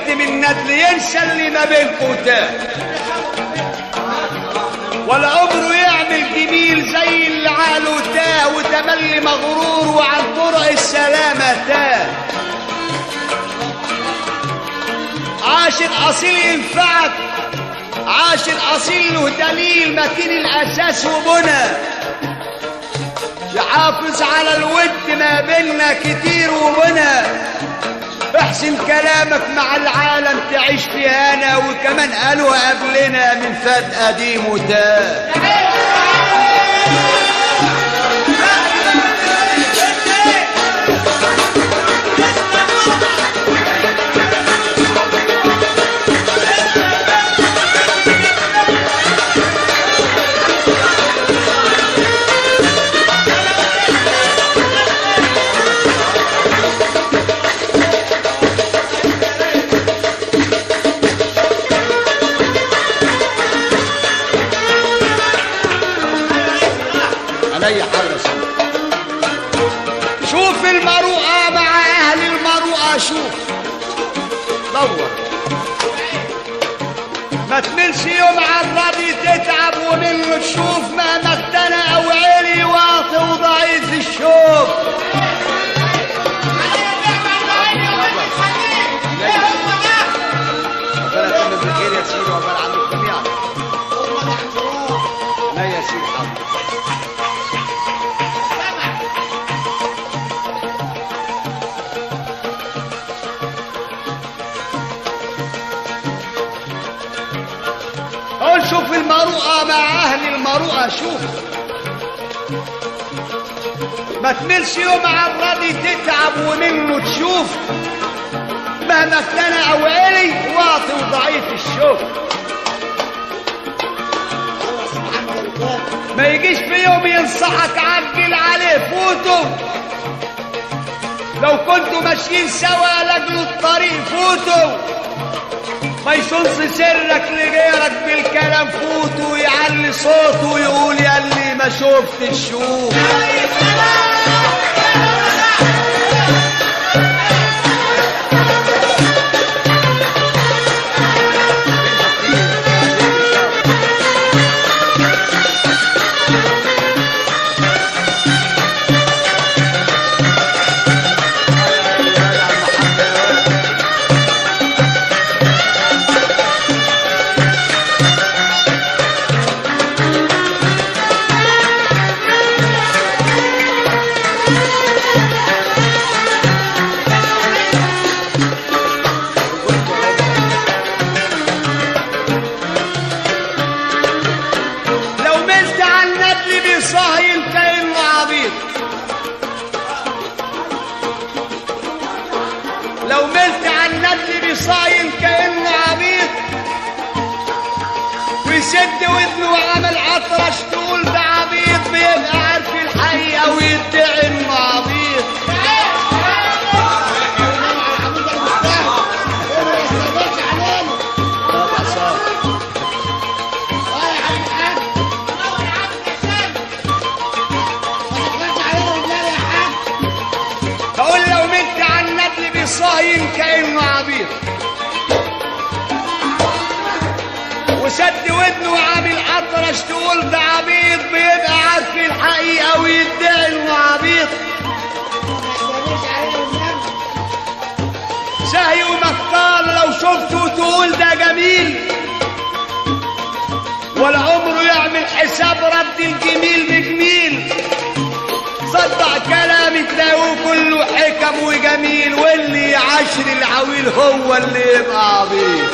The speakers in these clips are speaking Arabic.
الود من ندل ينسى اللي ما بينكم تاه، ولا عمره يعمل جميل زي اللي عقله تاه وتملي مغرور وعن طرق السلامة تاه. عاشق أصيل ينفعك، عاشق أصيل له دليل متين الأساس وبنى، يحافظ على الود ما بيننا كتير وبنى. احسن كلامك مع العالم تعيش في هنا، وكمان قالوا قبلنا من فات قديم وتاه. شوف المروءة مع أهل المروءة، شوف دور ما تملش يوم عالراضي تتعب ومنه تشوف، مهما اختنى أو عالي واطي وضعيف الشوف. ربنا يكون بالخير يا سيدي وعقبال عندك جميعا. لا يا سيدي حاضر. شوف المروءة مع أهل المروءة، شوف ما تملش يوم عالراضي تتعب ومنه تشوف، مهما كان أو عالي واطي وضعيف الشوف. ما يجيش في يوم ينصحك عجل عليه فوته، لو كنتوا ماشيين سوا لاجل الطريق فوته. ما يصنص سرك لغيرك بالكلام فوته، ويعلي صوته ويقول يا اللي ما شفتش شوف. صايل كأنه عبيط، لو ملت عن الندل بصايل كأنه عبيط، ويسد ودنه وعمل عطرش تقول ده عبيط، بيبقى عارف الحقيقة ويدعي انه عبيط. صايم كأنه عبيط، وسد ودنه وعامل عطرش تقول ده عبيط، بيبقى عارف الحقيقة ويدعي انه عبيط. سهي ومختار لو شفته تقول ده جميل، ولا عمره يعمل حساب رد الجميل بجميل. صدق كلامي تلاقوه كله حكم وجميل، واللي يعاشر العويل هو اللي يبقى عبيط.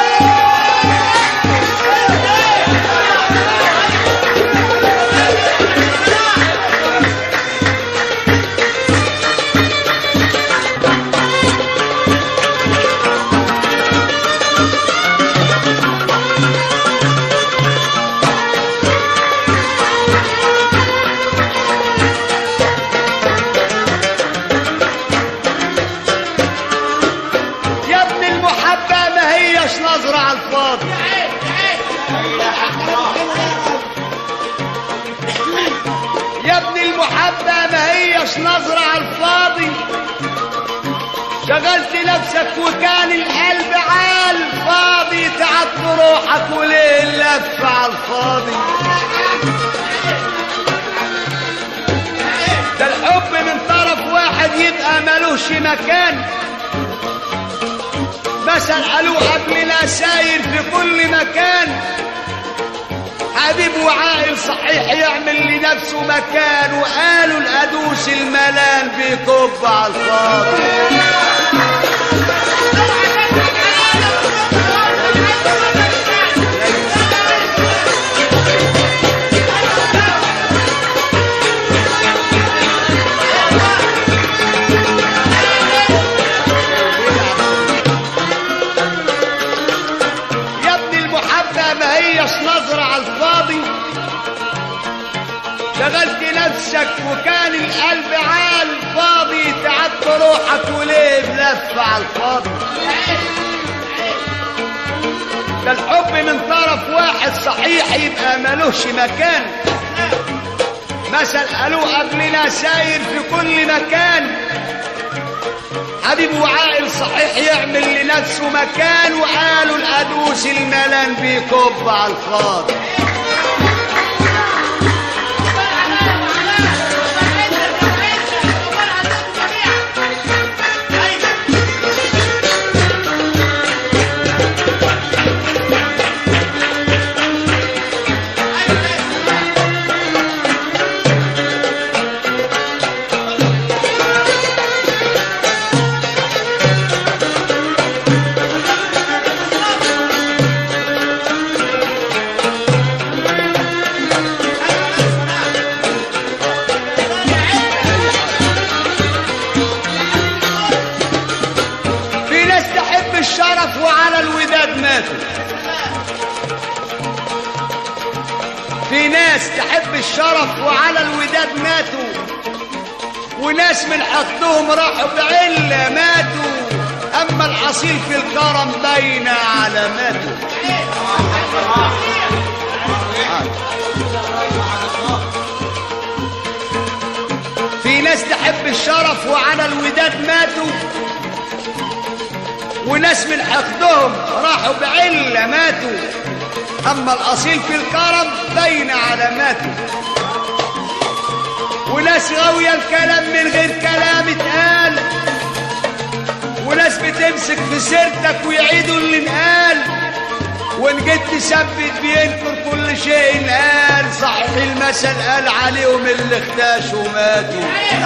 نظرة على الفاضي يا ابن المحبة، ما هيش نظرة على الفاضي. شغلت نفسك وكان القلب الفاضي. ده الحب من طرف واحد يبقى ملوش مكان، مثل قالوا قبل لا ساير في كل مكان، حبيب وعاقل صحيح يعمل لنفسه مكان، وقالوا القدوس الملال بيكب على الفاضي. شغلت نفسك وكان القلب عال فاضي، تعبت روحك وليه بلف على الفاضي. ده الحب من طرف واحد صحيح يبقى ملوش مكان، مثل قالوا قبلنا ساير في كل مكان، حبيب وعاقل صحيح يعمل لنفسه مكان، وقالوا القدوس الملان بيكب على الفاضي. وعلى الوداد ماتوا، في ناس تحب الشرف وعلى الوداد ماتوا، وناس من حقدهم راحوا بعلة ماتوا، أما الأصيل في الكرم بين علاماته. في ناس تحب الشرف وعلى الوداد ماتوا، وناس من حقدهم راحوا بعلة ماتوا، أما الأصيل في الكرم بين علاماته. وناس غاوية الكلام من غير كلام اتقال، وناس بتمسك في سيرتك ويعيدوا اللي انقال، وإن جيت تثبت بينكر كل شيء انقال، صحيح المثل قال عليهم اللي اختاشوا ماتوا.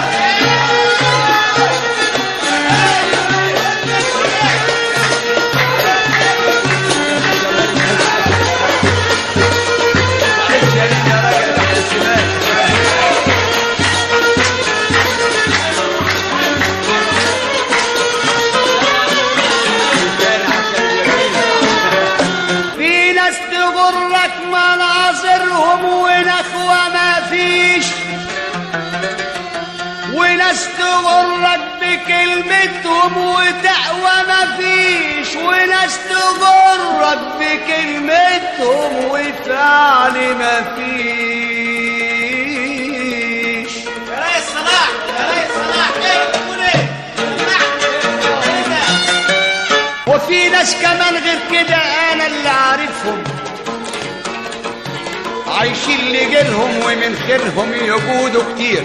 مناظرهم ونخوة ما فيش، وناس تغرك بكلمتهم وتقوى ما فيش، وناس تغرك بكلمتهم وفعل ما فيش. يا ريس صلاح يا ريس صلاح ايه بتقول ايه؟ وفي ناس كمان غير كده انا اللي عارفهم، عايشين لجيلهم ومن خيرهم يجودوا كتير.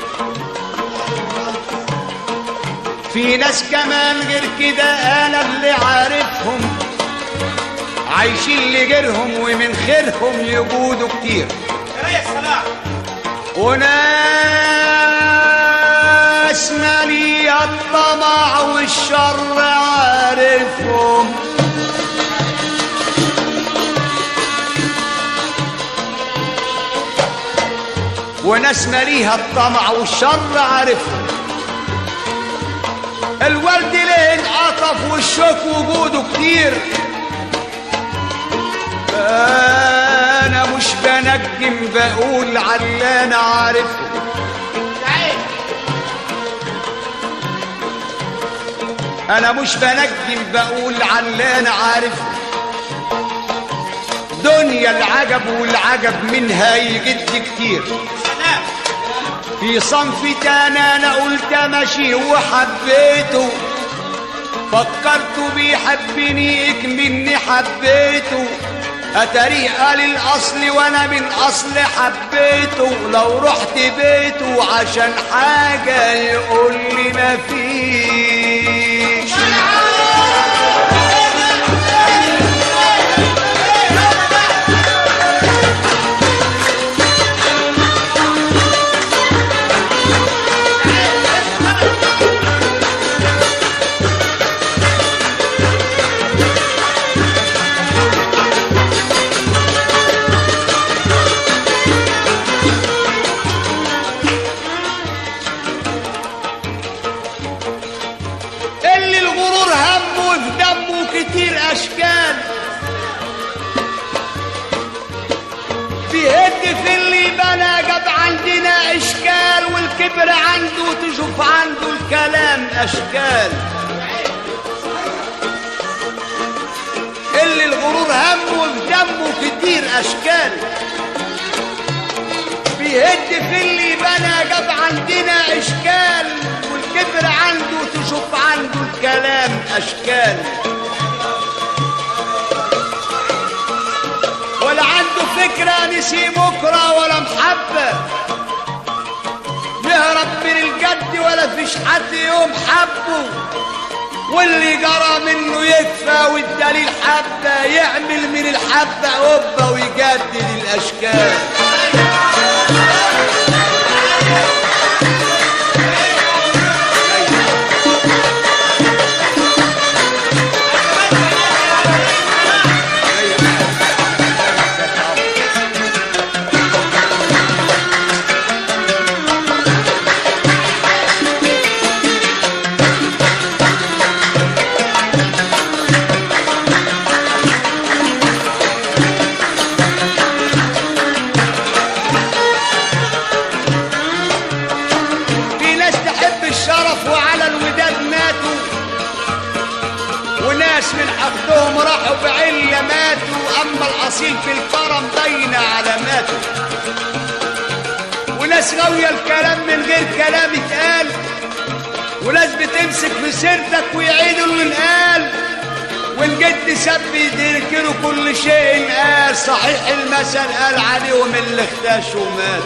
في ناس كمان غير كده انا اللي عارفهم، عايشين لجيلهم ومن خيرهم يجودوا كتير. يا سلام. وناس مالية الطمع والشر عارفهم، وناس ماليها الطمع والشر عارفهم. الورد ليه انعطف والشوك وجوده كتير، انا مش بنجم بقول على انا عارفهم. انا مش بنجم بقول على انا عارفهم. دنيا العجب والعجب منها يجد كتير. في صنف تاني انا قلت ماشي وحبيته، فكرت بيحبني مني حبيته، اتاريه قال الاصل وانا من اصل حبيته، لو رحت بيته عشان حاجة يقول لي مفيش. كتير اشكال بيهد في اللي بنا جاب عندنا اشكال، والكبر عنده تشوف عنده الكلام اشكال. اللي الغرور همه في دمه كتير اشكال بيهد في اللي بنا جاب عندنا اشكال، والكبر عنده تشوف عنده الكلام اشكال. ولا عنده فكرة نسي بكرة ولا محبة، يهرب من الجد ولا فيش حد يوم حبه، واللي جرى منه يكفى والدليل حبة، يعمل من الحبة قبة ويجدد الأشكال. من حقهم راحوا بعلة ماتوا، أما الأصيل في الكرم بين علاماته. وناس غاوية الكلام من غير كلام اتقال، وناس بتمسك في سيرتك ويعيدوا اللي انقال، والجد سب يذكروا كل شيء قال. صحيح المثل قال عليهم اللي اختاش ومات.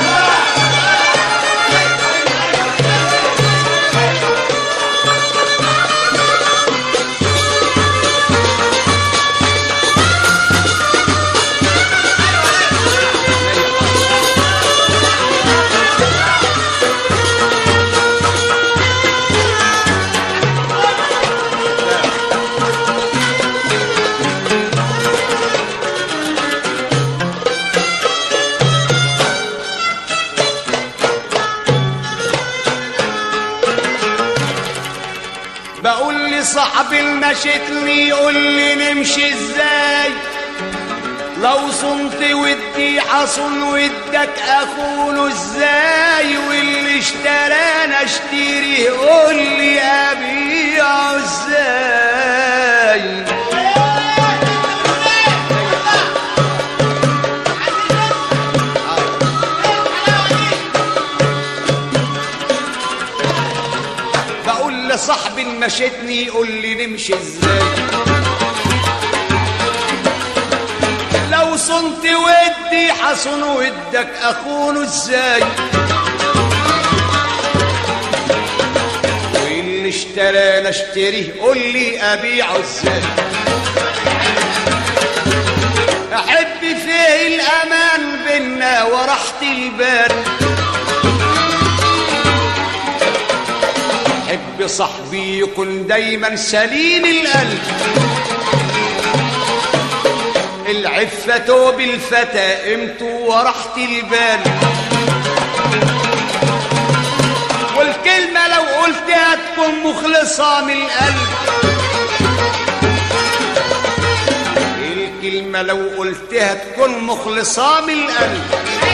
بقول لصاحبي المشيتني يقول لي نمشي ازاي، لو صنت ودي حصن ودك اخونه ازاي، واللي اشترانا اشتريه قول لي ابيعه ازاي. صاحبي مشيتني يقول لي نمشي ازاي، لو صنت ودي حصن ودك اخونه ازاي، واللي اشترانا اشتريه قول لي ابيعه ازاي. احب فيه الامان بينا وراحة البال، حب صاحبي يكون دايما سليم القلب، العفة بالفتى قيمته وراحة البال، والكلمة لو قلتها تكون مخلصة من القلب، الكلمة لو قلتها تكون مخلصة من القلب.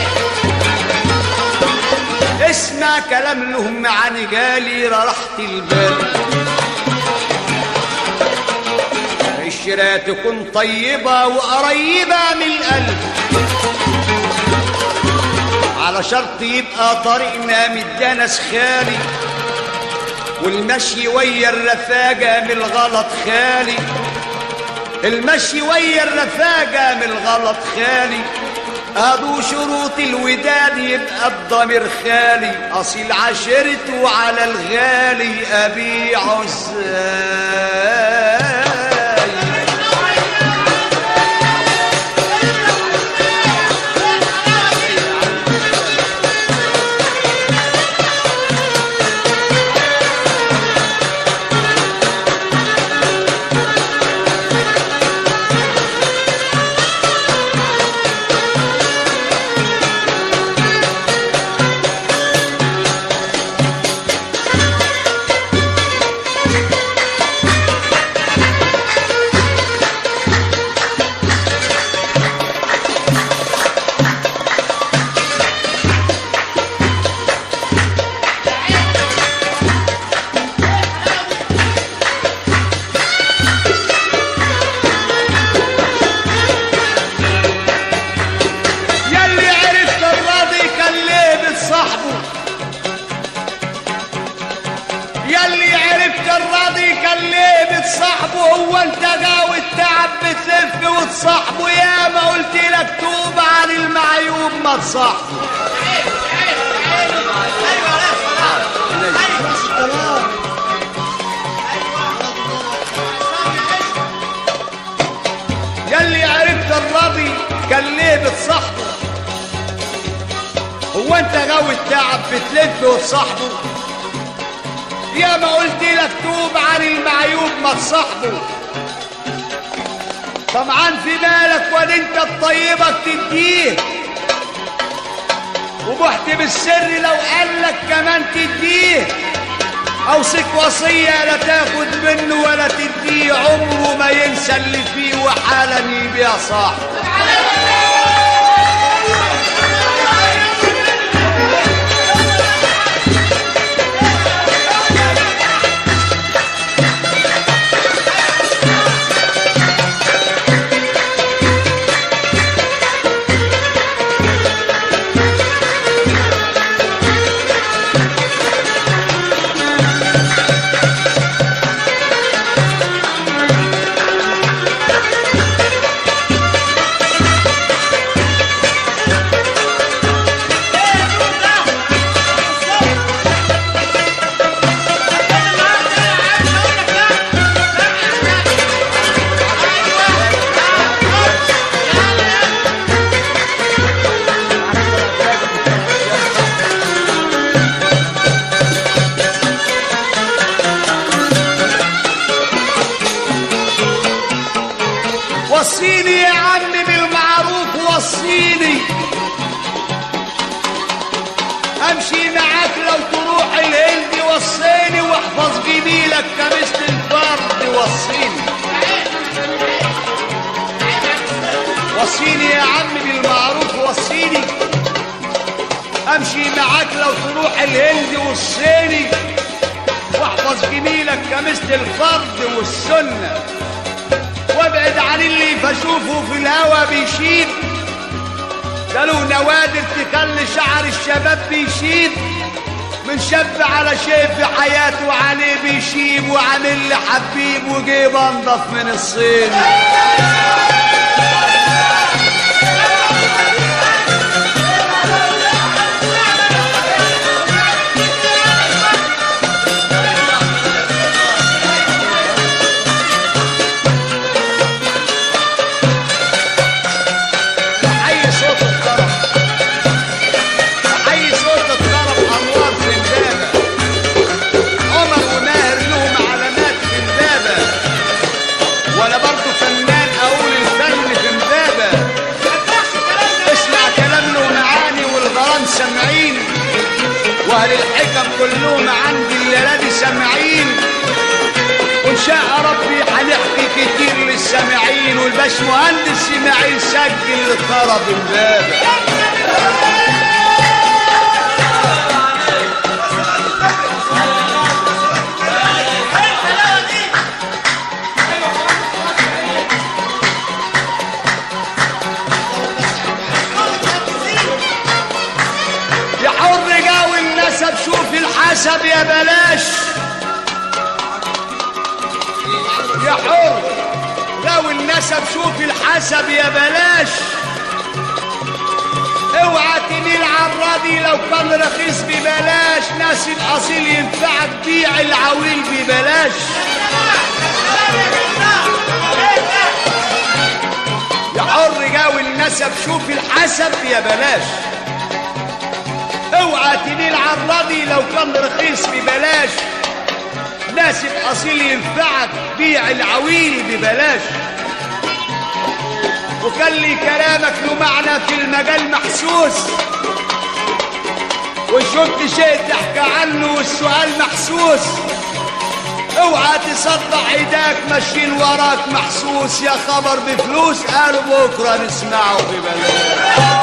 اسمع كلام لهم عن جالي راحة البال، عشرة تكون طيبة وقريبة من القلب، على شرط يبقى طريقنا مدانس خالي، والمشي ويا الرفاجة من الغلط خالي، المشي ويا الرفاقة من الغلط خالي، هادو شروط الوداد يبقى الضمير خالي، أصيل عشرته على الغالي أبيعه ازاي؟ هو انت غاوي التعب بتلف وتصاحبه، يا ما قلت لك توب عن المعيوب ما تصاحبه. ياللي عرفت الراضي كان ليه بتصاحبه، هو انت غاوي التعب بتلف وتصاحبه، يا ما قلت لك توب عن المعيوب ما تصاحبه. طمعان في بالك واد انت بطيبك تديه، وبحت بالسر لو قالك كمان تديه، اوصيك وصية لا تاخد منه ولا تديه، عمره ما ينسى اللي فيه وحالا يبيع صاحبه. وصيني يا عم بالمعروف، وصيني امشي معاك لو تروح الهند، وصيني واحفظ جميلك كمثل الفرد، وصيني وصيني يا عم بالمعروف، وصيني امشي معاك لو تروح الهند، وصيني واحفظ جميلك كمثل الفرد والسنه، وابعد عن اللي بشوفه في الهوى بيشيد، ده له نوادر تخلي شعر الشباب بيشيد، من شاب على شيء في حياته عليه بيشيب، وعامل لي حبيب وجيب انضف من الصين. واهل الحكم كلهم عندي الليله دي سامعين، وان شاء ربي هنحكي كتير للسامعين، والباش مهندس اسماعيل سجل للطرب امبابه. شوف الحسب يا بلاش يا حر، لو الناس النسب شوف الحسب يا بلاش. اوعى تميل عالراضي لو كان رخيص ببلاش، ناسب اصيل ينفعك بيع العويل ببلاش. يا حر جاوي النسب شوف الحسب يا بلاش. اوعى تميل عالراضي لو كان رخيص ببلاش، ناسب اصيل ينفعك بيع العويل ببلاش. وكان لي كلامك له معنى في المجال محسوس، وشفت شيء تحكي عنه والسؤال محسوس. اوعى تصدق عيداك ماشيين وراك محسوس، يا خبر بفلوس قالوا بكره نسمعه ببلاش.